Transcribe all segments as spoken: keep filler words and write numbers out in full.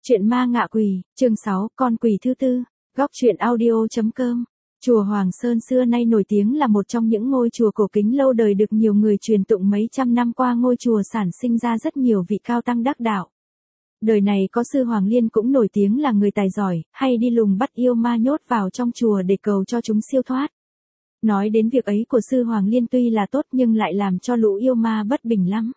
Chuyện ma ngạ quỷ, chương sáu, con quỷ thứ tư, góc truyện audio.com. Chùa Hoàng Sơn xưa nay nổi tiếng là một trong những ngôi chùa cổ kính lâu đời được nhiều người truyền tụng mấy trăm năm qua. Ngôi chùa sản sinh ra rất nhiều vị cao tăng đắc đạo. Đời này có sư Hoàng Liên cũng nổi tiếng là người tài giỏi, hay đi lùng bắt yêu ma nhốt vào trong chùa để cầu cho chúng siêu thoát. Nói đến việc ấy của sư Hoàng Liên tuy là tốt nhưng lại làm cho lũ yêu ma bất bình lắm.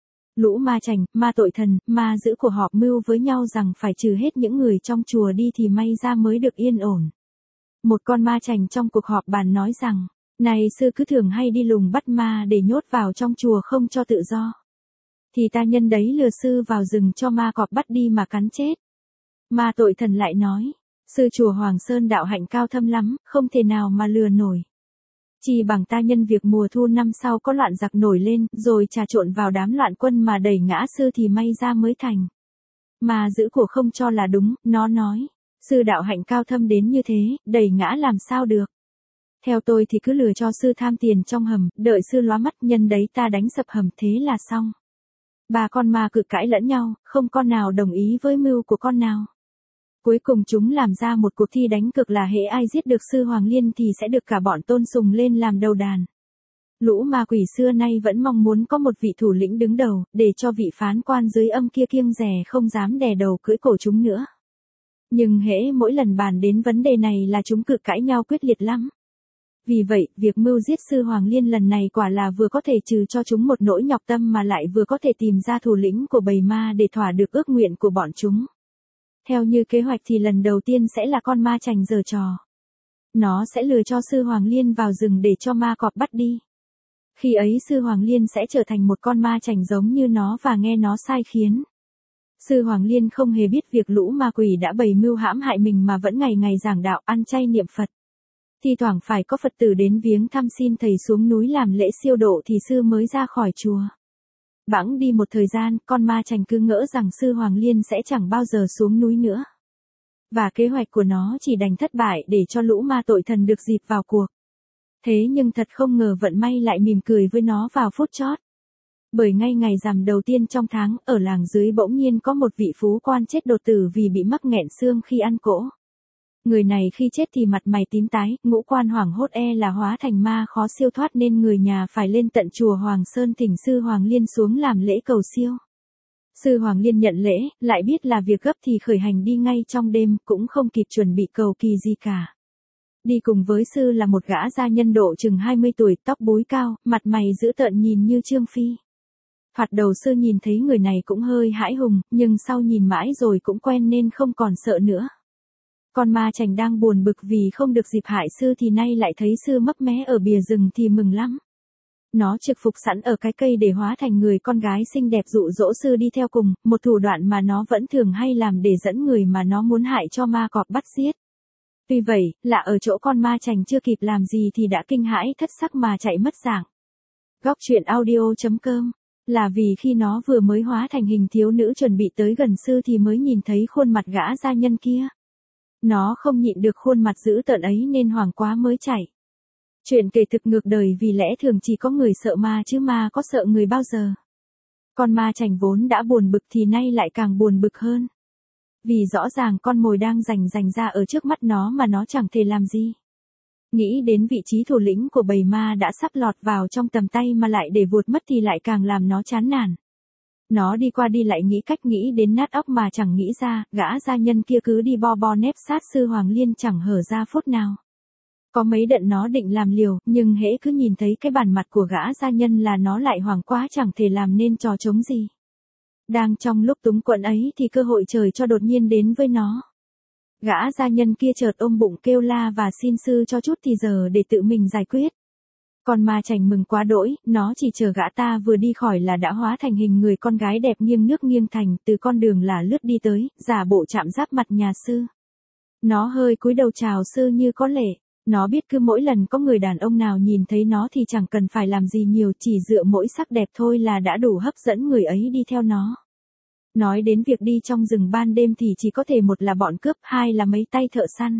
Lũ ma chành, ma tội thần, ma dữ của họ mưu với nhau rằng phải trừ hết những người trong chùa đi thì may ra mới được yên ổn. Một con ma chành trong cuộc họp bàn nói rằng, này sư cứ thường hay đi lùng bắt ma để nhốt vào trong chùa không cho tự do. Thì ta nhân đấy lừa sư vào rừng cho ma cọp bắt đi mà cắn chết. Ma tội thần lại nói, sư chùa Hoàng Sơn đạo hạnh cao thâm lắm, không thể nào mà lừa nổi. Chỉ bằng ta nhân việc mùa thu năm sau có loạn giặc nổi lên, rồi trà trộn vào đám loạn quân mà đẩy ngã sư thì may ra mới thành. Mà giữ của không cho là đúng, nó nói, sư đạo hạnh cao thâm đến như thế, đẩy ngã làm sao được. Theo tôi thì cứ lừa cho sư tham tiền trong hầm, đợi sư lóa mắt nhân đấy ta đánh sập hầm thế là xong. Ba con ma cự cãi lẫn nhau, không con nào đồng ý với mưu của con nào. Cuối cùng chúng làm ra một cuộc thi đánh cược là hễ ai giết được sư Hoàng Liên thì sẽ được cả bọn tôn sùng lên làm đầu đàn. Lũ ma quỷ xưa nay vẫn mong muốn có một vị thủ lĩnh đứng đầu, để cho vị phán quan dưới âm kia kiêng dè không dám đè đầu cưỡi cổ chúng nữa. Nhưng hễ mỗi lần bàn đến vấn đề này là chúng cự cãi nhau quyết liệt lắm. Vì vậy, việc mưu giết sư Hoàng Liên lần này quả là vừa có thể trừ cho chúng một nỗi nhọc tâm mà lại vừa có thể tìm ra thủ lĩnh của bầy ma để thỏa được ước nguyện của bọn chúng. Theo như kế hoạch thì lần đầu tiên sẽ là con ma chành giở trò. Nó sẽ lừa cho sư Hoàng Liên vào rừng để cho ma cọp bắt đi. Khi ấy sư Hoàng Liên sẽ trở thành một con ma chành giống như nó và nghe nó sai khiến. Sư Hoàng Liên không hề biết việc lũ ma quỷ đã bày mưu hãm hại mình mà vẫn ngày ngày giảng đạo ăn chay niệm Phật. Thi thoảng phải có Phật tử đến viếng thăm xin thầy xuống núi làm lễ siêu độ thì sư mới ra khỏi chùa. Bẵng đi một thời gian, con ma chành cứ ngỡ rằng sư Hoàng Liên sẽ chẳng bao giờ xuống núi nữa. Và kế hoạch của nó chỉ đành thất bại để cho lũ ma tội thần được dịp vào cuộc. Thế nhưng thật không ngờ vận may lại mỉm cười với nó vào phút chót. Bởi ngay ngày rằm đầu tiên trong tháng, ở làng dưới bỗng nhiên có một vị phú quan chết đột tử vì bị mắc nghẹn xương khi ăn cỗ. Người này khi chết thì mặt mày tím tái, ngũ quan hoảng hốt e là hóa thành ma khó siêu thoát nên người nhà phải lên tận chùa Hoàng Sơn thỉnh sư Hoàng Liên xuống làm lễ cầu siêu. Sư Hoàng Liên nhận lễ, lại biết là việc gấp thì khởi hành đi ngay trong đêm, cũng không kịp chuẩn bị cầu kỳ gì cả. Đi cùng với sư là một gã gia nhân độ chừng hai mươi tuổi, tóc búi cao, mặt mày dữ tợn nhìn như Trương Phi. Thoạt đầu sư nhìn thấy người này cũng hơi hãi hùng, nhưng sau nhìn mãi rồi cũng quen nên không còn sợ nữa. Con ma chành đang buồn bực vì không được dịp hại sư thì nay lại thấy sư mấp mé ở bìa rừng thì mừng lắm. Nó trực phục sẵn ở cái cây để hóa thành người con gái xinh đẹp dụ dỗ sư đi theo cùng, một thủ đoạn mà nó vẫn thường hay làm để dẫn người mà nó muốn hại cho ma cọp bắt giết. Tuy vậy, lạ ở chỗ con ma chành chưa kịp làm gì thì đã kinh hãi thất sắc mà chạy mất dạng. Góc truyện audio.com là vì khi nó vừa mới hóa thành hình thiếu nữ chuẩn bị tới gần sư thì mới nhìn thấy khuôn mặt gã gia nhân kia. Nó không nhịn được khuôn mặt dữ tợn ấy nên hoảng quá mới chạy. Chuyện kể thực ngược đời vì lẽ thường chỉ có người sợ ma chứ ma có sợ người bao giờ. Con ma chành vốn đã buồn bực thì nay lại càng buồn bực hơn. Vì rõ ràng con mồi đang rành rành ra ở trước mắt nó mà nó chẳng thể làm gì. Nghĩ đến vị trí thủ lĩnh của bầy ma đã sắp lọt vào trong tầm tay mà lại để vụt mất thì lại càng làm nó chán nản. Nó đi qua đi lại nghĩ cách nghĩ đến nát óc mà chẳng nghĩ ra, gã gia nhân kia cứ đi bo bo nép sát sư Hoàng Liên chẳng hở ra phút nào. Có mấy đợt nó định làm liều, nhưng hễ cứ nhìn thấy cái bản mặt của gã gia nhân là nó lại hoảng quá chẳng thể làm nên trò trống gì. Đang trong lúc túng quẫn ấy thì cơ hội trời cho đột nhiên đến với nó. Gã gia nhân kia chợt ôm bụng kêu la và xin sư cho chút thì giờ để tự mình giải quyết. Con ma chành mừng quá đỗi, nó chỉ chờ gã ta vừa đi khỏi là đã hóa thành hình người con gái đẹp nghiêng nước nghiêng thành, từ con đường là lướt đi tới, giả bộ chạm giáp mặt nhà sư. Nó hơi cúi đầu chào sư như có lễ. Nó biết cứ mỗi lần có người đàn ông nào nhìn thấy nó thì chẳng cần phải làm gì nhiều, chỉ dựa mỗi sắc đẹp thôi là đã đủ hấp dẫn người ấy đi theo nó. Nói đến việc đi trong rừng ban đêm thì chỉ có thể một là bọn cướp, hai là mấy tay thợ săn.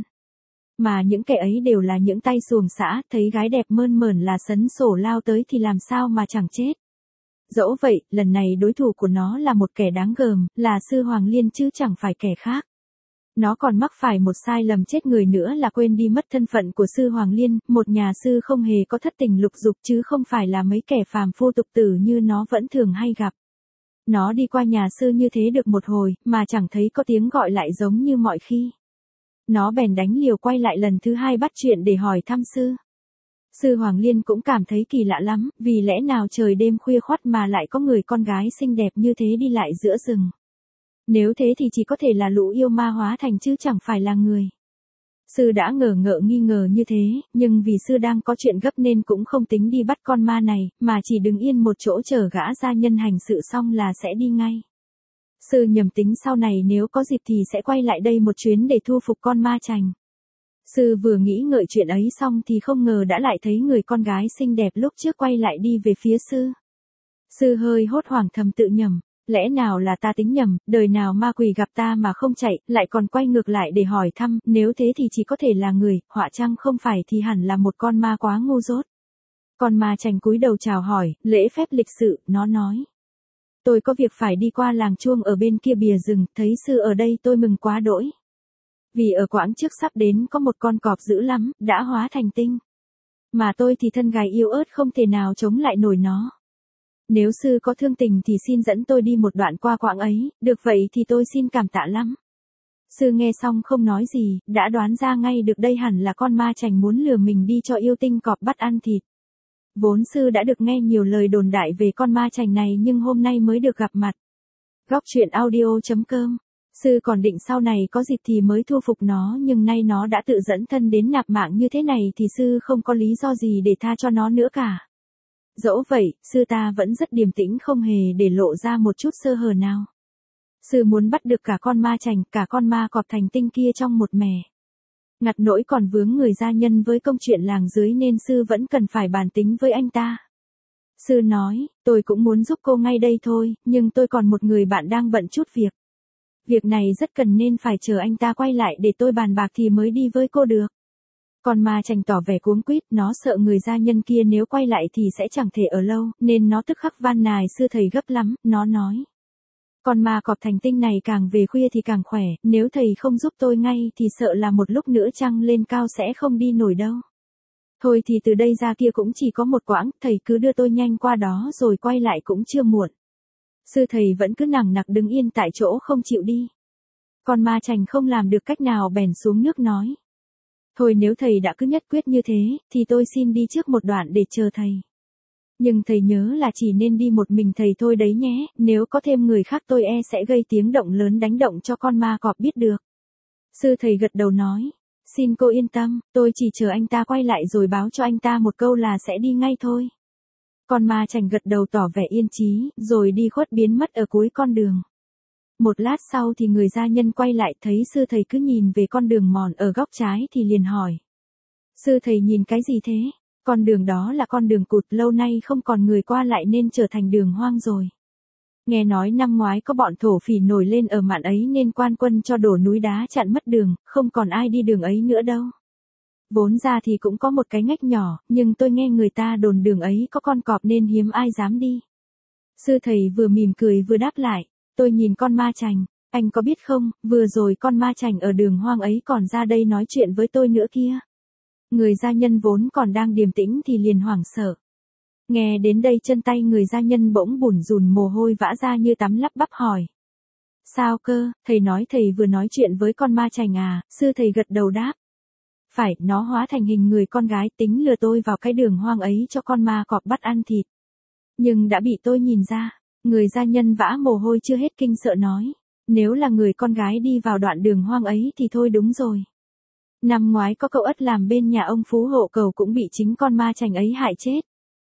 Mà những kẻ ấy đều là những tay xuồng xã, thấy gái đẹp mơn mởn là sấn sổ lao tới thì làm sao mà chẳng chết. Dẫu vậy, lần này đối thủ của nó là một kẻ đáng gờm, là sư Hoàng Liên chứ chẳng phải kẻ khác. Nó còn mắc phải một sai lầm chết người nữa là quên đi mất thân phận của sư Hoàng Liên, một nhà sư không hề có thất tình lục dục chứ không phải là mấy kẻ phàm phu tục tử như nó vẫn thường hay gặp. Nó đi qua nhà sư như thế được một hồi, mà chẳng thấy có tiếng gọi lại giống như mọi khi. Nó bèn đánh liều quay lại lần thứ hai bắt chuyện để hỏi thăm sư. Sư Hoàng Liên cũng cảm thấy kỳ lạ lắm, vì lẽ nào trời đêm khuya khoắt mà lại có người con gái xinh đẹp như thế đi lại giữa rừng. Nếu thế thì chỉ có thể là lũ yêu ma hóa thành chứ chẳng phải là người. Sư đã ngờ ngợ nghi ngờ như thế, nhưng vì sư đang có chuyện gấp nên cũng không tính đi bắt con ma này, mà chỉ đứng yên một chỗ chờ gã gia nhân hành sự xong là sẽ đi ngay. Sư nhầm tính sau này nếu có dịp thì sẽ quay lại đây một chuyến để thu phục con ma chành. Sư vừa nghĩ ngợi chuyện ấy xong thì không ngờ đã lại thấy người con gái xinh đẹp lúc trước quay lại đi về phía sư. Sư hơi hốt hoảng thầm tự nhầm, lẽ nào là ta tính nhầm, đời nào ma quỷ gặp ta mà không chạy, lại còn quay ngược lại để hỏi thăm, nếu thế thì chỉ có thể là người, họa chăng không phải thì hẳn là một con ma quá ngu dốt. Con ma chành cúi đầu chào hỏi, lễ phép lịch sự, nó nói. Tôi có việc phải đi qua làng chuông ở bên kia bìa rừng, thấy sư ở đây tôi mừng quá đỗi. Vì ở quãng trước sắp đến có một con cọp dữ lắm, đã hóa thành tinh. Mà tôi thì thân gái yếu ớt không thể nào chống lại nổi nó. Nếu sư có thương tình thì xin dẫn tôi đi một đoạn qua quãng ấy, được vậy thì tôi xin cảm tạ lắm. Sư nghe xong không nói gì, đã đoán ra ngay được đây hẳn là con ma chành muốn lừa mình đi cho yêu tinh cọp bắt ăn thịt. Vốn sư đã được nghe nhiều lời đồn đại về con ma chành này nhưng hôm nay mới được gặp mặt. Góc truyện audio chấm com. Sư còn định sau này có dịp thì mới thu phục nó nhưng nay nó đã tự dẫn thân đến nạp mạng như thế này thì sư không có lý do gì để tha cho nó nữa cả. Dẫu vậy, sư ta vẫn rất điềm tĩnh không hề để lộ ra một chút sơ hở nào. Sư muốn bắt được cả con ma chành, cả con ma cọp thành tinh kia trong một mẻ. Ngặt nỗi còn vướng người gia nhân với công chuyện làng dưới nên sư vẫn cần phải bàn tính với anh ta. Sư nói, tôi cũng muốn giúp cô ngay đây thôi, nhưng tôi còn một người bạn đang bận chút việc. Việc này rất cần nên phải chờ anh ta quay lại để tôi bàn bạc thì mới đi với cô được. Con ma chành tỏ vẻ cuống quýt, nó sợ người gia nhân kia nếu quay lại thì sẽ chẳng thể ở lâu, nên nó tức khắc van nài sư thầy gấp lắm, nó nói. Con ma cọp thành tinh này càng về khuya thì càng khỏe, nếu thầy không giúp tôi ngay thì sợ là một lúc nữa trăng lên cao sẽ không đi nổi đâu. Thôi thì từ đây ra kia cũng chỉ có một quãng, thầy cứ đưa tôi nhanh qua đó rồi quay lại cũng chưa muộn. Sư thầy vẫn cứ nằng nặc đứng yên tại chỗ không chịu đi. Con ma chành không làm được cách nào bèn xuống nước nói. Thôi nếu thầy đã cứ nhất quyết như thế, thì tôi xin đi trước một đoạn để chờ thầy. Nhưng thầy nhớ là chỉ nên đi một mình thầy thôi đấy nhé, nếu có thêm người khác tôi e sẽ gây tiếng động lớn đánh động cho con ma cọp biết được. Sư thầy gật đầu nói, xin cô yên tâm, tôi chỉ chờ anh ta quay lại rồi báo cho anh ta một câu là sẽ đi ngay thôi. Con ma chành gật đầu tỏ vẻ yên chí, rồi đi khuất biến mất ở cuối con đường. Một lát sau thì người gia nhân quay lại thấy sư thầy cứ nhìn về con đường mòn ở góc trái thì liền hỏi. Sư thầy nhìn cái gì thế? Con đường đó là con đường cụt lâu nay không còn người qua lại nên trở thành đường hoang rồi. Nghe nói năm ngoái có bọn thổ phỉ nổi lên ở mạn ấy nên quan quân cho đổ núi đá chặn mất đường, không còn ai đi đường ấy nữa đâu. Vốn ra thì cũng có một cái ngách nhỏ, nhưng tôi nghe người ta đồn đường ấy có con cọp nên hiếm ai dám đi. Sư thầy vừa mỉm cười vừa đáp lại, tôi nhìn con ma chành, anh có biết không, vừa rồi con ma chành ở đường hoang ấy còn ra đây nói chuyện với tôi nữa kia. Người gia nhân vốn còn đang điềm tĩnh thì liền hoảng sợ. Nghe đến đây chân tay người gia nhân bỗng bủn rủn mồ hôi vã ra như tắm lắp bắp hỏi. Sao cơ, thầy nói thầy vừa nói chuyện với con ma chành à, sư thầy gật đầu đáp. Phải, nó hóa thành hình người con gái tính lừa tôi vào cái đường hoang ấy cho con ma cọp bắt ăn thịt. Nhưng đã bị tôi nhìn ra, người gia nhân vã mồ hôi chưa hết kinh sợ nói. Nếu là người con gái đi vào đoạn đường hoang ấy thì thôi đúng rồi. Năm ngoái có cậu ất làm bên nhà ông Phú Hộ Cầu cũng bị chính con ma chành ấy hại chết.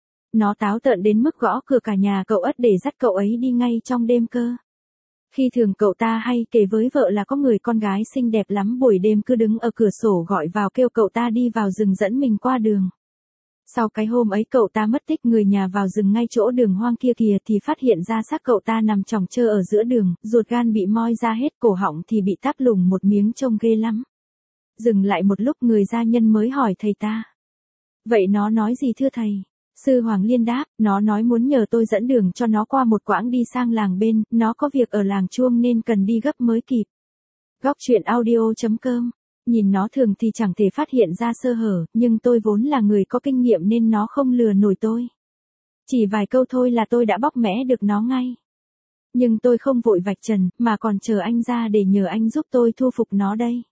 Nó táo tợn đến mức gõ cửa cả nhà cậu ất để dắt cậu ấy đi ngay trong đêm cơ. Khi thường cậu ta hay kể với vợ là có người con gái xinh đẹp lắm buổi đêm cứ đứng ở cửa sổ gọi vào kêu cậu ta đi vào rừng dẫn mình qua đường. Sau cái hôm ấy cậu ta mất tích người nhà vào rừng ngay chỗ đường hoang kia kìa thì phát hiện ra xác cậu ta nằm chồng chơ ở giữa đường, ruột gan bị moi ra hết cổ họng thì bị táp lủng một miếng trông ghê lắm. Dừng lại một lúc người gia nhân mới hỏi thầy ta. Vậy nó nói gì thưa thầy? Sư Hoàng Liên đáp, nó nói muốn nhờ tôi dẫn đường cho nó qua một quãng đi sang làng bên, nó có việc ở làng Chuông nên cần đi gấp mới kịp. Góc truyện audio.com. Nhìn nó thường thì chẳng thể phát hiện ra sơ hở, nhưng tôi vốn là người có kinh nghiệm nên nó không lừa nổi tôi. Chỉ vài câu thôi là tôi đã bóc mẽ được nó ngay. Nhưng tôi không vội vạch trần, mà còn chờ anh ra để nhờ anh giúp tôi thu phục nó đây.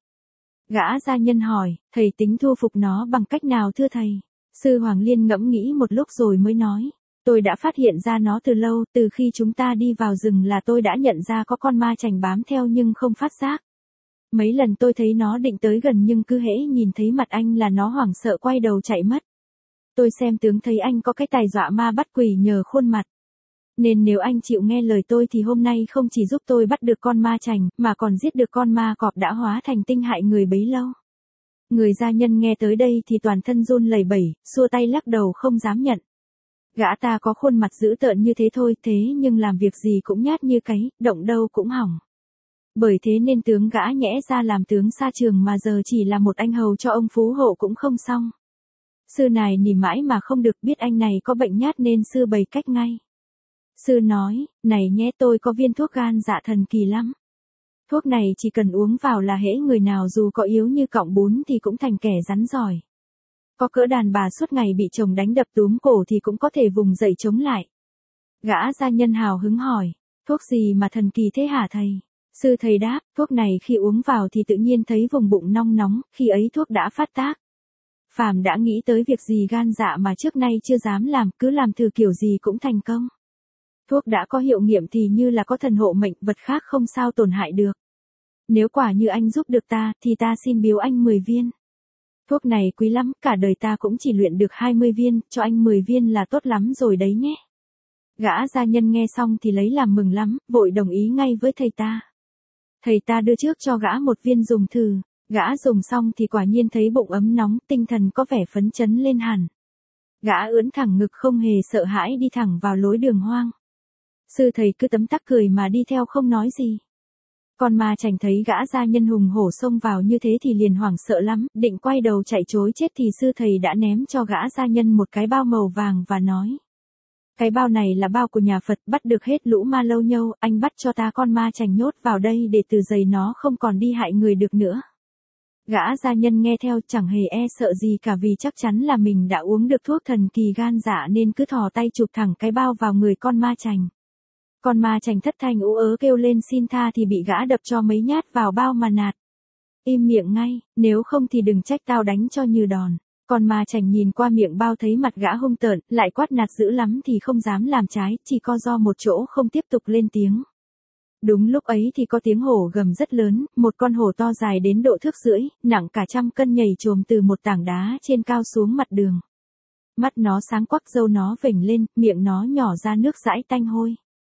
Gã gia nhân hỏi, thầy tính thu phục nó bằng cách nào thưa thầy? Sư Hoàng Liên ngẫm nghĩ một lúc rồi mới nói, tôi đã phát hiện ra nó từ lâu, từ khi chúng ta đi vào rừng là tôi đã nhận ra có con ma chành bám theo nhưng không phát giác. Mấy lần tôi thấy nó định tới gần nhưng cứ hễ nhìn thấy mặt anh là nó hoảng sợ quay đầu chạy mất. Tôi xem tướng thấy anh có cái tài dọa ma bắt quỷ nhờ khuôn mặt. Nên nếu anh chịu nghe lời tôi thì hôm nay không chỉ giúp tôi bắt được con ma chành, mà còn giết được con ma cọp đã hóa thành tinh hại người bấy lâu. Người gia nhân nghe tới đây thì toàn thân run lẩy bẩy, xua tay lắc đầu không dám nhận. Gã ta có khuôn mặt dữ tợn như thế thôi, thế nhưng làm việc gì cũng nhát như cáy, động đâu cũng hỏng. Bởi thế nên tướng gã nhẽ ra làm tướng xa trường mà giờ chỉ là một anh hầu cho ông phú hộ cũng không xong. Sư này nỉ mãi mà không được, biết anh này có bệnh nhát nên sư bày cách ngay. Sư nói, này nhé, tôi có viên thuốc gan dạ thần kỳ lắm. Thuốc này chỉ cần uống vào là hễ người nào dù có yếu như cọng bún thì cũng thành kẻ rắn giỏi. Có cỡ đàn bà suốt ngày bị chồng đánh đập túm cổ thì cũng có thể vùng dậy chống lại. Gã gia nhân hào hứng hỏi, thuốc gì mà thần kỳ thế hả thầy? Sư thầy đáp, thuốc này khi uống vào thì tự nhiên thấy vùng bụng nong nóng, khi ấy thuốc đã phát tác. Phàm đã nghĩ tới việc gì gan dạ mà trước nay chưa dám làm, cứ làm thử kiểu gì cũng thành công. Thuốc đã có hiệu nghiệm thì như là có thần hộ mệnh, vật khác không sao tổn hại được. Nếu quả như anh giúp được ta, thì ta xin biếu anh mười viên. Thuốc này quý lắm, cả đời ta cũng chỉ luyện được hai mươi viên, cho anh mười viên là tốt lắm rồi đấy nhé. Gã gia nhân nghe xong thì lấy làm mừng lắm, vội đồng ý ngay với thầy ta. Thầy ta đưa trước cho gã một viên dùng thử, gã dùng xong thì quả nhiên thấy bụng ấm nóng, tinh thần có vẻ phấn chấn lên hẳn. Gã ưỡn thẳng ngực không hề sợ hãi đi thẳng vào lối đường hoang. Sư thầy cứ tấm tắc cười mà đi theo không nói gì. Con ma chành thấy gã gia nhân hùng hổ xông vào như thế thì liền hoảng sợ lắm, định quay đầu chạy trối chết thì sư thầy đã ném cho gã gia nhân một cái bao màu vàng và nói. Cái bao này là bao của nhà Phật, bắt được hết lũ ma lâu nhâu, anh bắt cho ta con ma chành nhốt vào đây để từ giày nó không còn đi hại người được nữa. Gã gia nhân nghe theo chẳng hề e sợ gì cả vì chắc chắn là mình đã uống được thuốc thần kỳ gan dạ nên cứ thò tay chụp thẳng cái bao vào người con ma chành. Con ma chành thất thanh ú ớ kêu lên xin tha thì bị gã đập cho mấy nhát vào bao mà nạt. Im miệng ngay, nếu không thì đừng trách tao đánh cho như đòn. Con ma chành nhìn qua miệng bao thấy mặt gã hung tợn, lại quát nạt dữ lắm thì không dám làm trái, chỉ co ro một chỗ không tiếp tục lên tiếng. Đúng lúc ấy thì có tiếng hổ gầm rất lớn, một con hổ to dài đến độ thước rưỡi, nặng cả trăm cân nhảy chồm từ một tảng đá trên cao xuống mặt đường. Mắt nó sáng quắc, râu nó vểnh lên, miệng nó nhỏ ra nước dãi tanh hôi.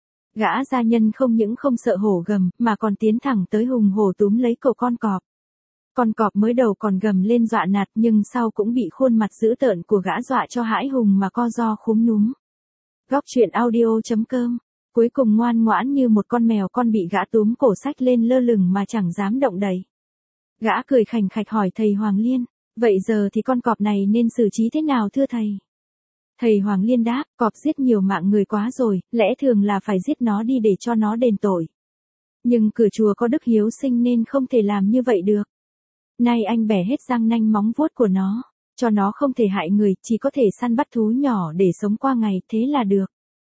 Gã gia nhân không những không sợ hổ gầm, mà còn tiến thẳng tới hùng hổ túm lấy cổ con cọp. Con cọp mới đầu còn gầm lên dọa nạt nhưng sau cũng bị khuôn mặt dữ tợn của gã dọa cho hãi hùng mà co ro khúm núm. Góc truyện audio.com. Cuối cùng ngoan ngoãn như một con mèo con bị gã túm cổ xách lên lơ lửng mà chẳng dám động đậy. Gã cười khành khạch hỏi thầy Hoàng Liên, vậy giờ thì con cọp này nên xử trí thế nào thưa thầy? Thầy Hoàng Liên đáp, cọp giết nhiều mạng người quá rồi, lẽ thường là phải giết nó đi để cho nó đền tội. Nhưng cửa chùa có đức hiếu sinh nên không thể làm như vậy được. Nay anh bẻ hết răng nanh móng vuốt của nó, cho nó không thể hại người, chỉ có thể săn bắt thú nhỏ để sống qua ngày, thế là được.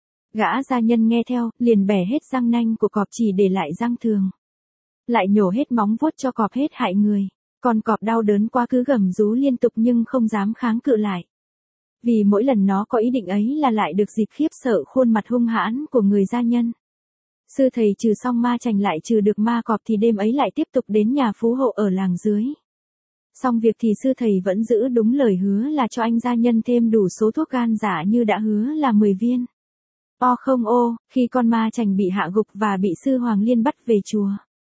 Gã gia nhân nghe theo, liền bẻ hết răng nanh của cọp chỉ để lại răng thường. Lại nhổ hết móng vuốt cho cọp hết hại người. Con cọp đau đớn quá cứ gầm rú liên tục nhưng không dám kháng cự lại. Vì mỗi lần nó có ý định ấy là lại được dịp khiếp sợ khuôn mặt hung hãn của người gia nhân. Sư thầy trừ xong ma chành lại trừ được ma cọp thì đêm ấy lại tiếp tục đến nhà phú hộ ở làng dưới. Xong việc thì sư thầy vẫn giữ đúng lời hứa là cho anh gia nhân thêm đủ số thuốc gan giả như đã hứa là mười viên. O không ô, khi con ma chành bị hạ gục và bị sư Hoàng Liên bắt về chùa.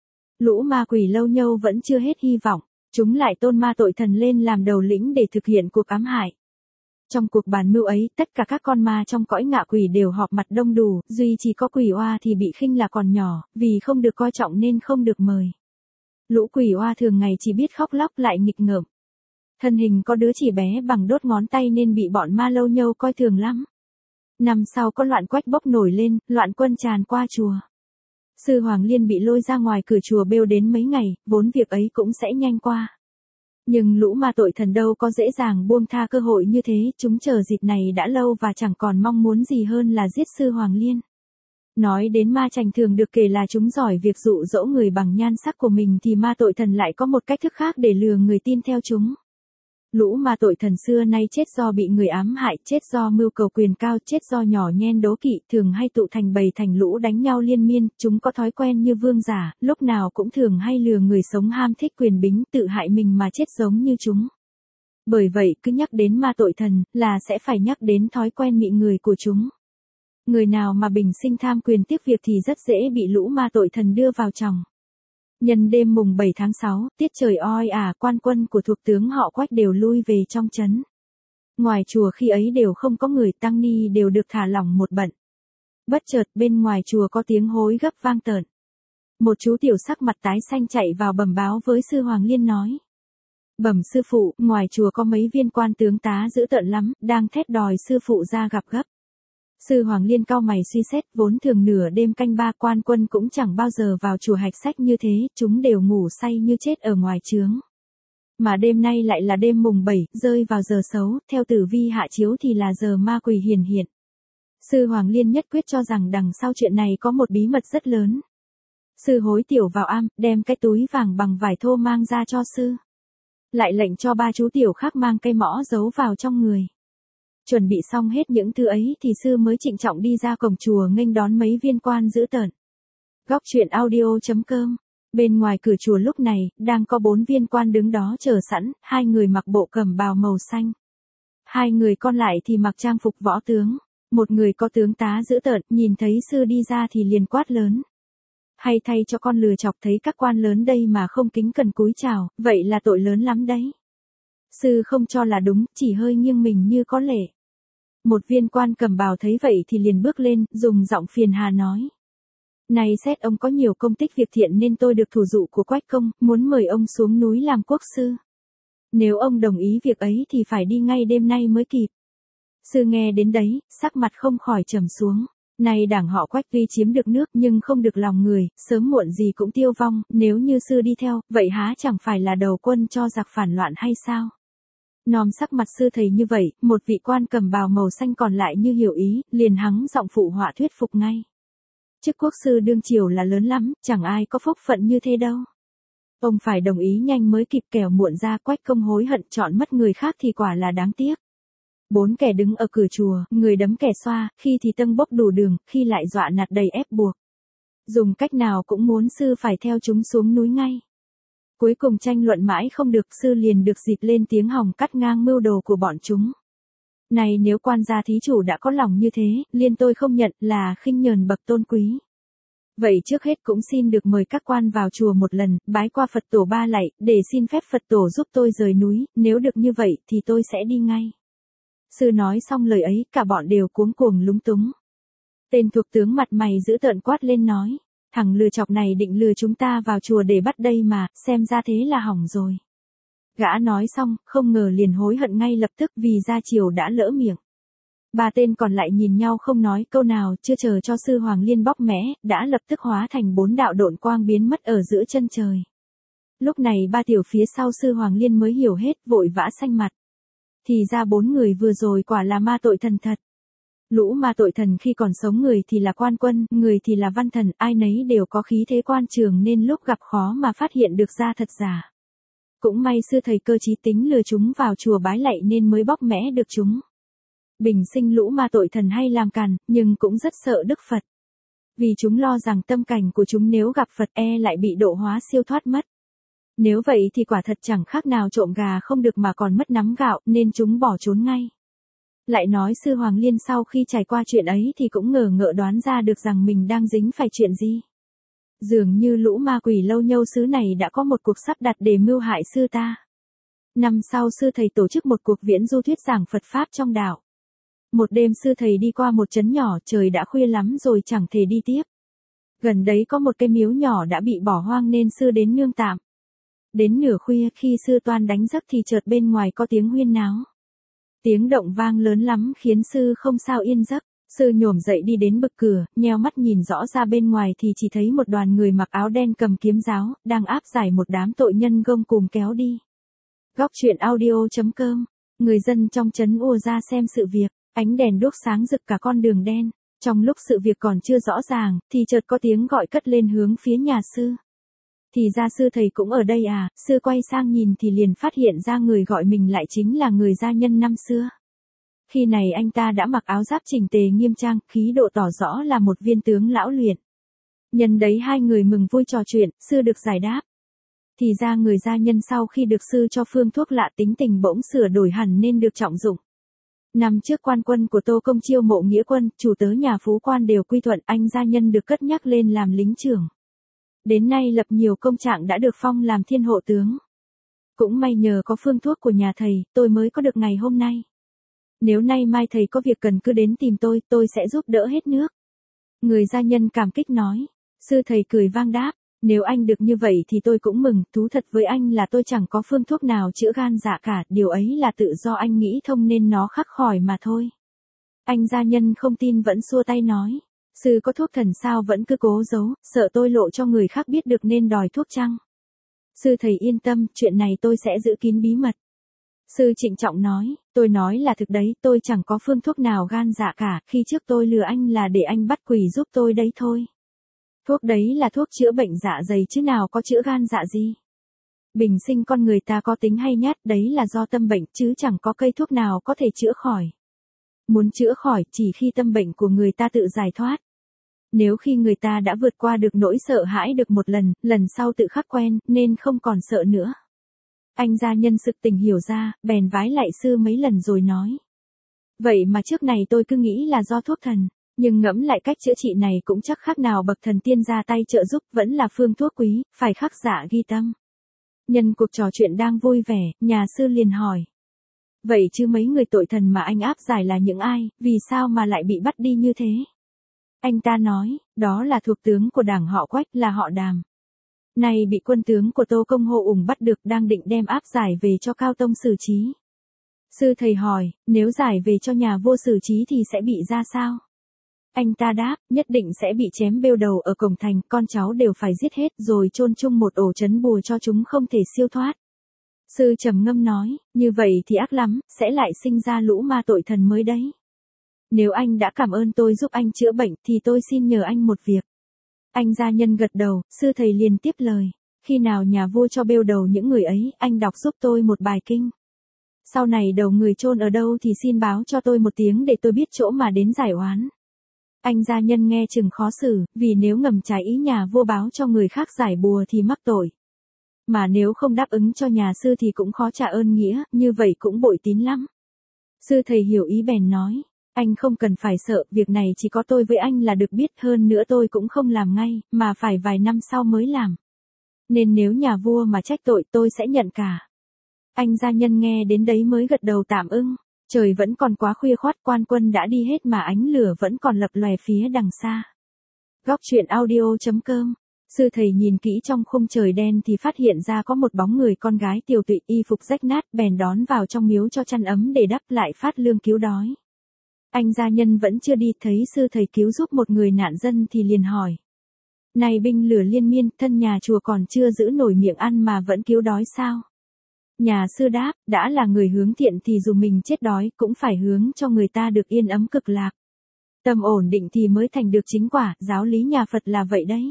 Lũ ma quỷ lâu nhâu vẫn chưa hết hy vọng, chúng lại tôn ma tội thần lên làm đầu lĩnh để thực hiện cuộc ám hại. Trong cuộc bàn mưu ấy, tất cả các con ma trong cõi ngạ quỷ đều họp mặt đông đủ, duy chỉ có quỷ oa thì bị khinh là còn nhỏ, vì không được coi trọng nên không được mời. Lũ quỷ oa thường ngày chỉ biết khóc lóc lại nghịch ngợm. Thân hình có đứa chỉ bé bằng đốt ngón tay nên bị bọn ma lâu nhâu coi thường lắm. Năm sau có loạn quách bốc nổi lên, loạn quân tràn qua chùa. Sư Hoàng Liên bị lôi ra ngoài cửa chùa bêu đến mấy ngày, vốn việc ấy cũng sẽ nhanh qua. Nhưng lũ ma tội thần đâu có dễ dàng buông tha cơ hội như thế, chúng chờ dịp này đã lâu và chẳng còn mong muốn gì hơn là giết Sư Hoàng Liên. Nói đến ma chành thường được kể là chúng giỏi việc dụ dỗ người bằng nhan sắc của mình thì ma tội thần lại có một cách thức khác để lừa người tin theo chúng. Lũ ma tội thần xưa nay chết do bị người ám hại, chết do mưu cầu quyền cao, chết do nhỏ nhen đố kỵ, thường hay tụ thành bầy thành lũ đánh nhau liên miên, chúng có thói quen như vương giả, lúc nào cũng thường hay lừa người sống ham thích quyền bính, tự hại mình mà chết giống như chúng. Bởi vậy cứ nhắc đến ma tội thần, là sẽ phải nhắc đến thói quen mị người của chúng. Người nào mà bình sinh tham quyền tiếc việc thì rất dễ bị lũ ma tội thần đưa vào chòng. Nhân đêm mùng bảy tháng sáu, tiết trời oi ả, quan quân của thuộc tướng họ Quách đều lui về trong trấn. Ngoài chùa khi ấy đều không có người, tăng ni đều được thả lỏng một bận. Bất chợt bên ngoài chùa có tiếng hối gấp vang tợn. Một chú tiểu sắc mặt tái xanh chạy vào bẩm báo với Sư Hoàng Liên nói. Bẩm sư phụ, ngoài chùa có mấy viên quan tướng tá dữ tợn lắm, đang thét đòi sư phụ ra gặp gấp. Sư Hoàng Liên cau mày suy xét, vốn thường nửa đêm canh ba quan quân cũng chẳng bao giờ vào chùa hạch sách như thế, chúng đều ngủ say như chết ở ngoài trướng. Mà đêm nay lại là đêm mùng bảy, rơi vào giờ xấu, theo tử vi hạ chiếu thì là giờ ma quỷ hiển hiện. Sư Hoàng Liên nhất quyết cho rằng đằng sau chuyện này có một bí mật rất lớn. Sư hối tiểu vào am, đem cái túi vàng bằng vải thô mang ra cho sư. Lại lệnh cho ba chú tiểu khác mang cây mõ giấu vào trong người. Chuẩn bị xong hết những thứ ấy thì sư mới trịnh trọng đi ra cổng chùa nghênh đón mấy viên quan dữ tợn. Góc truyện audio chấm com. Bên ngoài cửa chùa lúc này, đang có bốn viên quan đứng đó chờ sẵn, hai người mặc bộ cẩm bào màu xanh. Hai người còn lại thì mặc trang phục võ tướng. Một người có tướng tá dữ tợn, nhìn thấy sư đi ra thì liền quát lớn. Hay thay cho con lừa chọc, thấy các quan lớn đây mà không kính cẩn cúi chào, vậy là tội lớn lắm đấy. Sư không cho là đúng, chỉ hơi nghiêng mình như có lệ. Một viên quan cẩm bào thấy vậy thì liền bước lên, dùng giọng phiền hà nói. Này xét ông có nhiều công tích việc thiện nên tôi được thủ dụ của Quách công, muốn mời ông xuống núi làm quốc sư. Nếu ông đồng ý việc ấy thì phải đi ngay đêm nay mới kịp. Sư nghe đến đấy, sắc mặt không khỏi trầm xuống. Này đảng họ Quách tuy chiếm được nước nhưng không được lòng người, sớm muộn gì cũng tiêu vong, nếu như sư đi theo, vậy há chẳng phải là đầu quân cho giặc phản loạn hay sao? Nòm sắc mặt sư thầy như vậy, một vị quan cầm bào màu xanh còn lại như hiểu ý, liền hắng giọng phụ họa thuyết phục ngay. Chức quốc sư đương triều là lớn lắm, chẳng ai có phúc phận như thế đâu. Ông phải đồng ý nhanh mới kịp, kẻo muộn ra Quách công hối hận chọn mất người khác thì quả là đáng tiếc. Bốn kẻ đứng ở cửa chùa, người đấm kẻ xoa, khi thì tâng bốc đủ đường, khi lại dọa nạt đầy ép buộc. Dùng cách nào cũng muốn sư phải theo chúng xuống núi ngay. Cuối cùng tranh luận mãi không được, sư liền được dịp lên tiếng hòng cắt ngang mưu đồ của bọn chúng. Này nếu quan gia thí chủ đã có lòng như thế, liên tôi không nhận, là khinh nhờn bậc tôn quý. Vậy trước hết cũng xin được mời các quan vào chùa một lần, bái qua Phật tổ ba lạy, để xin phép Phật tổ giúp tôi rời núi, nếu được như vậy thì tôi sẽ đi ngay. Sư nói xong lời ấy, cả bọn đều cuống cuồng lúng túng. Tên thuộc tướng mặt mày giữ tợn quát lên nói. Thằng lừa chọc này định lừa chúng ta vào chùa để bắt đây mà, xem ra thế là hỏng rồi. Gã nói xong, không ngờ liền hối hận ngay lập tức vì ra chiều đã lỡ miệng. Ba tên còn lại nhìn nhau không nói câu nào, chưa chờ cho sư Hoàng Liên bóc mẽ, đã lập tức hóa thành bốn đạo độn quang biến mất ở giữa chân trời. Lúc này ba tiểu phía sau sư Hoàng Liên mới hiểu hết, vội vã xanh mặt. Thì ra bốn người vừa rồi quả là ma tội thần thật. Lũ ma tội thần khi còn sống người thì là quan quân, người thì là văn thần, ai nấy đều có khí thế quan trường nên lúc gặp khó mà phát hiện được ra thật giả. Cũng may sư thầy cơ trí tính lừa chúng vào chùa bái lạy nên mới bóc mẽ được chúng. Bình sinh lũ ma tội thần hay làm càn, nhưng cũng rất sợ Đức Phật. Vì chúng lo rằng tâm cảnh của chúng nếu gặp Phật e lại bị độ hóa siêu thoát mất. Nếu vậy thì quả thật chẳng khác nào trộm gà không được mà còn mất nắm gạo, nên chúng bỏ trốn ngay. Lại nói sư Hoàng Liên sau khi trải qua chuyện ấy thì cũng ngờ ngợ đoán ra được rằng mình đang dính phải chuyện gì. Dường như lũ ma quỷ lâu nhâu xứ này đã có một cuộc sắp đặt để mưu hại sư ta. Năm sau sư thầy tổ chức một cuộc viễn du thuyết giảng Phật Pháp trong đảo. Một đêm sư thầy đi qua một trấn nhỏ, trời đã khuya lắm rồi chẳng thể đi tiếp. Gần đấy có một cây miếu nhỏ đã bị bỏ hoang nên sư đến nương tạm. Đến nửa khuya khi sư toan đánh giấc thì chợt bên ngoài có tiếng huyên náo. Tiếng động vang lớn lắm khiến sư không sao yên giấc. Sư nhổm dậy đi đến bậc cửa, nheo mắt nhìn rõ ra bên ngoài thì chỉ thấy một đoàn người mặc áo đen cầm kiếm giáo, đang áp giải một đám tội nhân gông cùm kéo đi. Góc truyện audio chấm com. Người dân trong trấn ùa ra xem sự việc, ánh đèn đuốc sáng rực cả con đường đen. Trong lúc sự việc còn chưa rõ ràng, thì chợt có tiếng gọi cất lên hướng phía nhà sư. Thì ra sư thầy cũng ở đây à, sư quay sang nhìn thì liền phát hiện ra người gọi mình lại chính là người gia nhân năm xưa. Khi này anh ta đã mặc áo giáp chỉnh tề nghiêm trang, khí độ tỏ rõ là một viên tướng lão luyện. Nhân đấy hai người mừng vui trò chuyện, sư được giải đáp. Thì ra người gia nhân sau khi được sư cho phương thuốc lạ tính tình bỗng sửa đổi hẳn nên được trọng dụng. Năm trước quan quân của Tô Công chiêu mộ nghĩa quân, chủ tớ nhà Phú Quan đều quy thuận, anh gia nhân được cất nhắc lên làm lính trưởng. Đến nay lập nhiều công trạng đã được phong làm thiên hộ tướng. Cũng may nhờ có phương thuốc của nhà thầy, tôi mới có được ngày hôm nay. Nếu nay mai thầy có việc cần cứ đến tìm tôi, tôi sẽ giúp đỡ hết nước. Người gia nhân cảm kích nói. Sư thầy cười vang đáp, nếu anh được như vậy thì tôi cũng mừng, thú thật với anh là tôi chẳng có phương thuốc nào chữa gan dạ cả, điều ấy là tự do anh nghĩ thông nên nó khắc khỏi mà thôi. Anh gia nhân không tin vẫn xua tay nói, sư có thuốc thần sao vẫn cứ cố giấu, sợ tôi lộ cho người khác biết được nên đòi thuốc chăng? Sư thầy yên tâm, chuyện này tôi sẽ giữ kín bí mật. Sư trịnh trọng nói, tôi nói là thực đấy, tôi chẳng có phương thuốc nào gan dạ cả, khi trước tôi lừa anh là để anh bắt quỷ giúp tôi đấy thôi. Thuốc đấy là thuốc chữa bệnh dạ dày chứ nào có chữa gan dạ gì. Bình sinh con người ta có tính hay nhát, đấy là do tâm bệnh chứ chẳng có cây thuốc nào có thể chữa khỏi. Muốn chữa khỏi chỉ khi tâm bệnh của người ta tự giải thoát. Nếu khi người ta đã vượt qua được nỗi sợ hãi được một lần, lần sau tự khắc quen, nên không còn sợ nữa. Anh gia nhân sực tỉnh hiểu ra, bèn vái lại sư mấy lần rồi nói. Vậy mà trước này tôi cứ nghĩ là do thuốc thần, nhưng ngẫm lại cách chữa trị này cũng chắc khác nào bậc thần tiên ra tay trợ giúp, vẫn là phương thuốc quý, phải khắc dạ ghi tâm. Nhân cuộc trò chuyện đang vui vẻ, nhà sư liền hỏi. Vậy chứ mấy người tội thần mà anh áp giải là những ai, vì sao mà lại bị bắt đi như thế? Anh ta nói, đó là thuộc tướng của đảng họ Quách, là họ Đàm. Này bị quân tướng của Tô Công Hộ Ủng bắt được, đang định đem áp giải về cho Cao Tông xử trí. Sư thầy hỏi, nếu giải về cho nhà vua xử trí thì sẽ bị ra sao? Anh ta đáp, nhất định sẽ bị chém bêu đầu ở cổng thành, con cháu đều phải giết hết rồi chôn chung một ổ trấn bùa cho chúng không thể siêu thoát. Sư trầm ngâm nói, như vậy thì ác lắm, sẽ lại sinh ra lũ ma tội thần mới đấy. Nếu anh đã cảm ơn tôi giúp anh chữa bệnh thì tôi xin nhờ anh một việc. Anh gia nhân gật đầu, sư thầy liền tiếp lời. Khi nào nhà vua cho bêu đầu những người ấy, anh đọc giúp tôi một bài kinh. Sau này đầu người chôn ở đâu thì xin báo cho tôi một tiếng để tôi biết chỗ mà đến giải oán. Anh gia nhân nghe chừng khó xử, vì nếu ngầm trái ý nhà vua báo cho người khác giải bùa thì mắc tội. Mà nếu không đáp ứng cho nhà sư thì cũng khó trả ơn nghĩa, như vậy cũng bội tín lắm. Sư thầy hiểu ý bèn nói. Anh không cần phải sợ, việc này chỉ có tôi với anh là được biết, hơn nữa tôi cũng không làm ngay, mà phải vài năm sau mới làm. Nên nếu nhà vua mà trách tội tôi sẽ nhận cả. Anh gia nhân nghe đến đấy mới gật đầu tạm ưng. Trời vẫn còn quá khuya khoắt, quan quân đã đi hết mà ánh lửa vẫn còn lập lòe phía đằng xa. Góc truyện audio chấm com. Sư thầy nhìn kỹ trong khung trời đen thì phát hiện ra có một bóng người con gái tiều tụy, y phục rách nát, bèn đón vào trong miếu cho chăn ấm để đắp lại phát lương cứu đói. Anh gia nhân vẫn chưa đi, thấy sư thầy cứu giúp một người nạn dân thì liền hỏi. Này binh lửa liên miên, thân nhà chùa còn chưa giữ nổi miệng ăn mà vẫn cứu đói sao? Nhà sư đáp, đã là người hướng thiện thì dù mình chết đói cũng phải hướng cho người ta được yên ấm cực lạc. Tâm ổn định thì mới thành được chính quả, giáo lý nhà Phật là vậy đấy.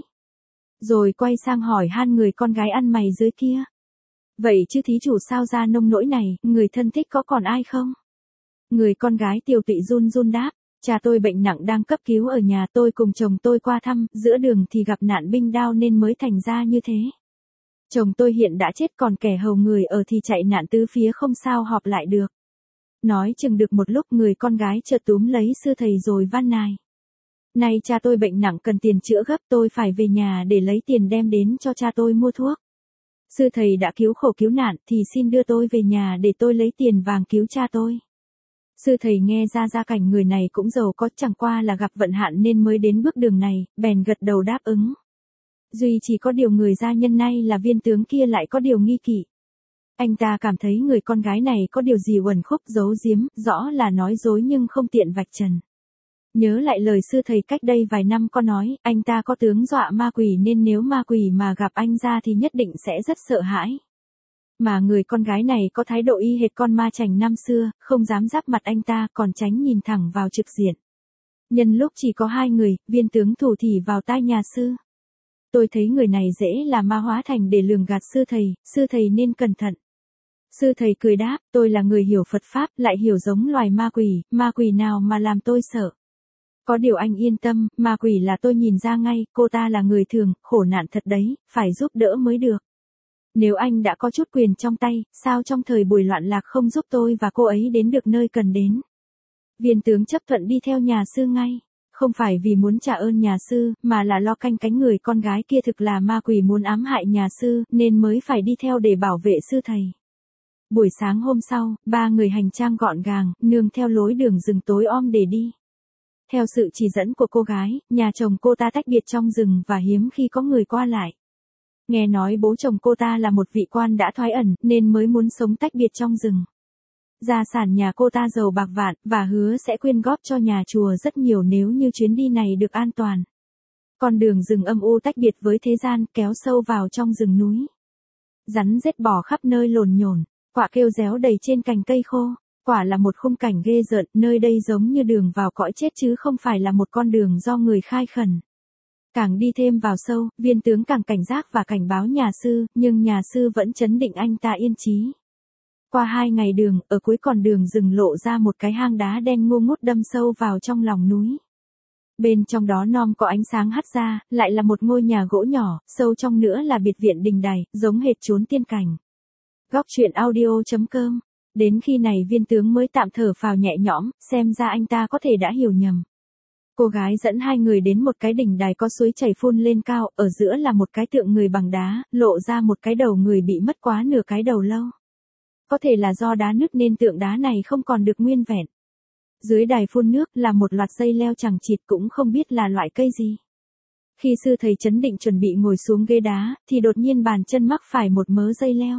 Rồi quay sang hỏi han người con gái ăn mày dưới kia. Vậy chứ thí chủ sao ra nông nỗi này, người thân thích có còn ai không? Người con gái tiều tụy run run đáp, cha tôi bệnh nặng đang cấp cứu ở nhà, tôi cùng chồng tôi qua thăm, giữa đường thì gặp nạn binh đao nên mới thành ra như thế. Chồng tôi hiện đã chết, còn kẻ hầu người ở thì chạy nạn tứ phía không sao họp lại được. Nói chừng được một lúc người con gái chợt túm lấy sư thầy rồi van nài. Này cha tôi bệnh nặng cần tiền chữa gấp, tôi phải về nhà để lấy tiền đem đến cho cha tôi mua thuốc. Sư thầy đã cứu khổ cứu nạn thì xin đưa tôi về nhà để tôi lấy tiền vàng cứu cha tôi. Sư thầy nghe ra gia cảnh người này cũng giàu có, chẳng qua là gặp vận hạn nên mới đến bước đường này, bèn gật đầu đáp ứng. Duy chỉ có điều người gia nhân này là viên tướng kia lại có điều nghi kỵ. Anh ta cảm thấy người con gái này có điều gì uẩn khúc giấu giếm, rõ là nói dối nhưng không tiện vạch trần. Nhớ lại lời sư thầy cách đây vài năm có nói, anh ta có tướng dọa ma quỷ nên nếu ma quỷ mà gặp anh ra thì nhất định sẽ rất sợ hãi. Mà người con gái này có thái độ y hệt con ma chành năm xưa, không dám giáp mặt anh ta còn tránh nhìn thẳng vào trực diện. Nhân lúc chỉ có hai người, viên tướng thủ thỉ vào tai nhà sư. Tôi thấy người này dễ là ma hóa thành để lường gạt sư thầy, sư thầy nên cẩn thận. Sư thầy cười đáp, tôi là người hiểu Phật Pháp lại hiểu giống loài ma quỷ, ma quỷ nào mà làm tôi sợ. Có điều anh yên tâm, ma quỷ là tôi nhìn ra ngay, cô ta là người thường, khổ nạn thật đấy, phải giúp đỡ mới được. Nếu anh đã có chút quyền trong tay, sao trong thời buổi loạn lạc không giúp tôi và cô ấy đến được nơi cần đến. Viên tướng chấp thuận đi theo nhà sư ngay. Không phải vì muốn trả ơn nhà sư, mà là lo canh cánh người con gái kia thực là ma quỷ muốn ám hại nhà sư, nên mới phải đi theo để bảo vệ sư thầy. Buổi sáng hôm sau, ba người hành trang gọn gàng, nương theo lối đường rừng tối om để đi. Theo sự chỉ dẫn của cô gái, nhà chồng cô ta tách biệt trong rừng và hiếm khi có người qua lại. Nghe nói bố chồng cô ta là một vị quan đã thoái ẩn, nên mới muốn sống tách biệt trong rừng. Gia sản nhà cô ta giàu bạc vạn, và hứa sẽ quyên góp cho nhà chùa rất nhiều nếu như chuyến đi này được an toàn. Con đường rừng âm u tách biệt với thế gian, kéo sâu vào trong rừng núi. Rắn rết bò khắp nơi lồn nhồn, quạ kêu réo đầy trên cành cây khô. Quả là một khung cảnh ghê rợn, nơi đây giống như đường vào cõi chết chứ không phải là một con đường do người khai khẩn. Càng đi thêm vào sâu, viên tướng càng cảnh giác và cảnh báo nhà sư, nhưng nhà sư vẫn trấn định anh ta yên chí. Qua hai ngày đường, ở cuối con đường rừng lộ ra một cái hang đá đen ngu ngút đâm sâu vào trong lòng núi. Bên trong đó non có ánh sáng hắt ra, lại là một ngôi nhà gỗ nhỏ, sâu trong nữa là biệt viện đình đài, giống hệt chốn tiên cảnh. Góc truyện audio chấm com. Đến khi này viên tướng mới tạm thở phào nhẹ nhõm, xem ra anh ta có thể đã hiểu nhầm. Cô gái dẫn hai người đến một cái đỉnh đài có suối chảy phun lên cao, ở giữa là một cái tượng người bằng đá, lộ ra một cái đầu người bị mất quá nửa cái đầu lâu. Có thể là do đá nứt nên tượng đá này không còn được nguyên vẹn. Dưới đài phun nước là một loạt dây leo chằng chịt cũng không biết là loại cây gì. Khi sư thầy trấn định chuẩn bị ngồi xuống ghế đá, thì đột nhiên bàn chân mắc phải một mớ dây leo.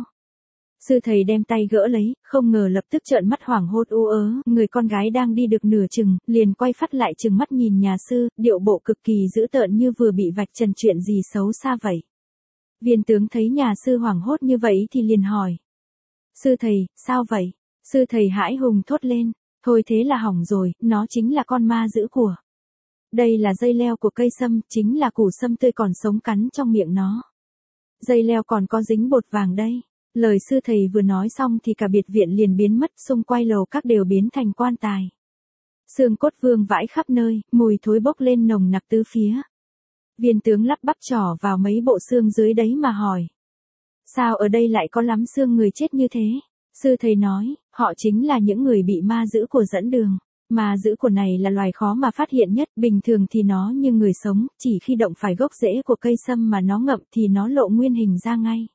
Sư thầy đem tay gỡ lấy, không ngờ lập tức trợn mắt hoảng hốt u ớ, người con gái đang đi được nửa chừng, liền quay phát lại chừng mắt nhìn nhà sư, điệu bộ cực kỳ dữ tợn như vừa bị vạch trần chuyện gì xấu xa vậy. Viên tướng thấy nhà sư hoảng hốt như vậy thì liền hỏi. Sư thầy, sao vậy? Sư thầy hãi hùng thốt lên, thôi thế là hỏng rồi, nó chính là con ma dữ của. Đây là dây leo của cây sâm, chính là củ sâm tươi còn sống cắn trong miệng nó. Dây leo còn có dính bột vàng đây. Lời sư thầy vừa nói xong thì cả biệt viện liền biến mất, xung quanh lầu các đều biến thành quan tài. Xương cốt vương vãi khắp nơi, mùi thối bốc lên nồng nặc tứ phía. Viên tướng lắp bắp trỏ vào mấy bộ xương dưới đấy mà hỏi. Sao ở đây lại có lắm xương người chết như thế? Sư thầy nói, họ chính là những người bị ma dữ của dẫn đường. Ma dữ của này là loài khó mà phát hiện nhất, bình thường thì nó như người sống, chỉ khi động phải gốc rễ của cây sâm mà nó ngậm thì nó lộ nguyên hình ra ngay.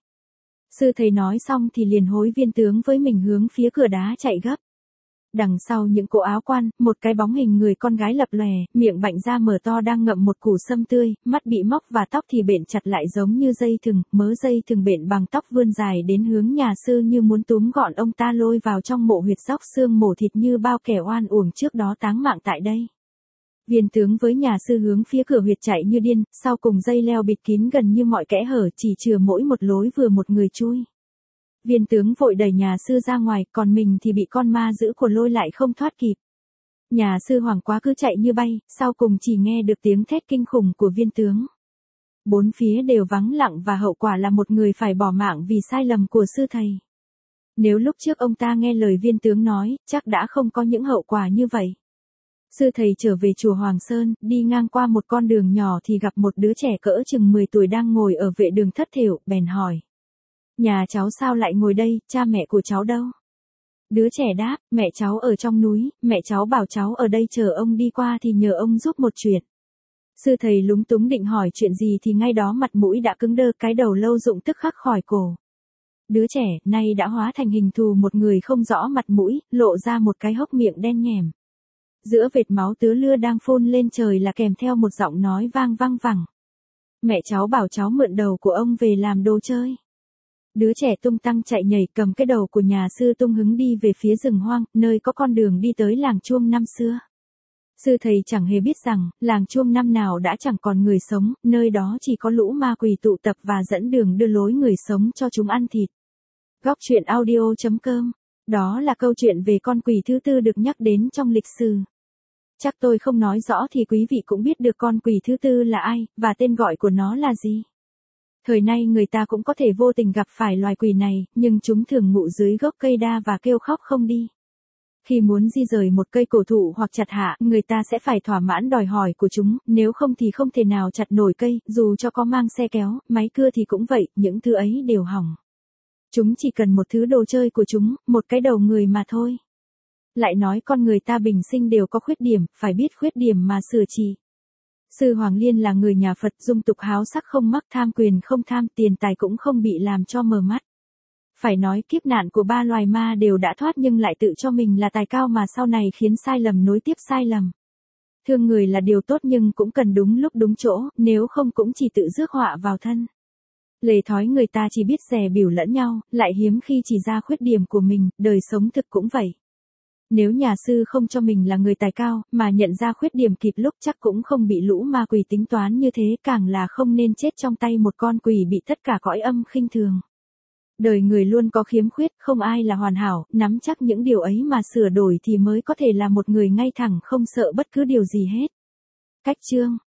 Sư thầy nói xong thì liền hối viên tướng với mình hướng phía cửa đá chạy gấp. Đằng sau những cỗ áo quan, một cái bóng hình người con gái lập lòe, miệng bạnh ra mở to đang ngậm một củ sâm tươi, mắt bị móc và tóc thì bện chặt lại giống như dây thừng, mớ dây thừng bện bằng tóc vươn dài đến hướng nhà sư như muốn túm gọn ông ta lôi vào trong mộ huyệt róc xương mổ thịt như bao kẻ oan uổng trước đó táng mạng tại đây. Viên tướng với nhà sư hướng phía cửa huyệt chạy như điên, sau cùng dây leo bịt kín gần như mọi kẽ hở, chỉ chừa mỗi một lối vừa một người chui. Viên tướng vội đẩy nhà sư ra ngoài, còn mình thì bị con ma dữ của lôi lại không thoát kịp. Nhà sư hoảng quá cứ chạy như bay, sau cùng chỉ nghe được tiếng thét kinh khủng của viên tướng. Bốn phía đều vắng lặng và hậu quả là một người phải bỏ mạng vì sai lầm của sư thầy. Nếu lúc trước ông ta nghe lời viên tướng nói, chắc đã không có những hậu quả như vậy. Sư thầy trở về chùa Hoàng Sơn, đi ngang qua một con đường nhỏ thì gặp một đứa trẻ cỡ chừng mười tuổi đang ngồi ở vệ đường thất thểu, bèn hỏi. Nhà cháu sao lại ngồi đây, cha mẹ của cháu đâu? Đứa trẻ đáp, mẹ cháu ở trong núi, mẹ cháu bảo cháu ở đây chờ ông đi qua thì nhờ ông giúp một chuyện. Sư thầy lúng túng định hỏi chuyện gì thì ngay đó mặt mũi đã cứng đơ, cái đầu lâu rụng tức khắc khỏi cổ. Đứa trẻ, nay đã hóa thành hình thù một người không rõ mặt mũi, lộ ra một cái hốc miệng đen nhèm. Giữa vệt máu tứ lưa đang phun lên trời là kèm theo một giọng nói vang vang vẳng. Mẹ cháu bảo cháu mượn đầu của ông về làm đồ chơi. Đứa trẻ tung tăng chạy nhảy cầm cái đầu của nhà sư tung hứng đi về phía rừng hoang, nơi có con đường đi tới làng Chuông năm xưa. Sư thầy chẳng hề biết rằng, làng Chuông năm nào đã chẳng còn người sống, nơi đó chỉ có lũ ma quỷ tụ tập và dẫn đường đưa lối người sống cho chúng ăn thịt. Góc truyện audio chấm com. Đó là câu chuyện về con quỷ thứ tư được nhắc đến trong lịch sử. Chắc tôi không nói rõ thì quý vị cũng biết được con quỷ thứ tư là ai, và tên gọi của nó là gì. Thời nay người ta cũng có thể vô tình gặp phải loài quỷ này, nhưng chúng thường ngụ dưới gốc cây đa và kêu khóc không đi. Khi muốn di rời một cây cổ thụ hoặc chặt hạ, người ta sẽ phải thỏa mãn đòi hỏi của chúng, nếu không thì không thể nào chặt nổi cây, dù cho có mang xe kéo, máy cưa thì cũng vậy, những thứ ấy đều hỏng. Chúng chỉ cần một thứ đồ chơi của chúng, một cái đầu người mà thôi. Lại nói con người ta bình sinh đều có khuyết điểm, phải biết khuyết điểm mà sửa trị. Sư Hoàng Liên là người nhà Phật, dung tục háo sắc không mắc, tham quyền không tham, tiền tài cũng không bị làm cho mờ mắt. Phải nói kiếp nạn của ba loài ma đều đã thoát nhưng lại tự cho mình là tài cao mà sau này khiến sai lầm nối tiếp sai lầm. Thương người là điều tốt nhưng cũng cần đúng lúc đúng chỗ, nếu không cũng chỉ tự rước họa vào thân. Lề thói người ta chỉ biết dè bỉu lẫn nhau, lại hiếm khi chỉ ra khuyết điểm của mình, đời sống thực cũng vậy. Nếu nhà sư không cho mình là người tài cao, mà nhận ra khuyết điểm kịp lúc chắc cũng không bị lũ ma quỷ tính toán như thế, càng là không nên chết trong tay một con quỷ bị tất cả cõi âm khinh thường. Đời người luôn có khiếm khuyết, không ai là hoàn hảo, nắm chắc những điều ấy mà sửa đổi thì mới có thể là một người ngay thẳng không sợ bất cứ điều gì hết. Cách chương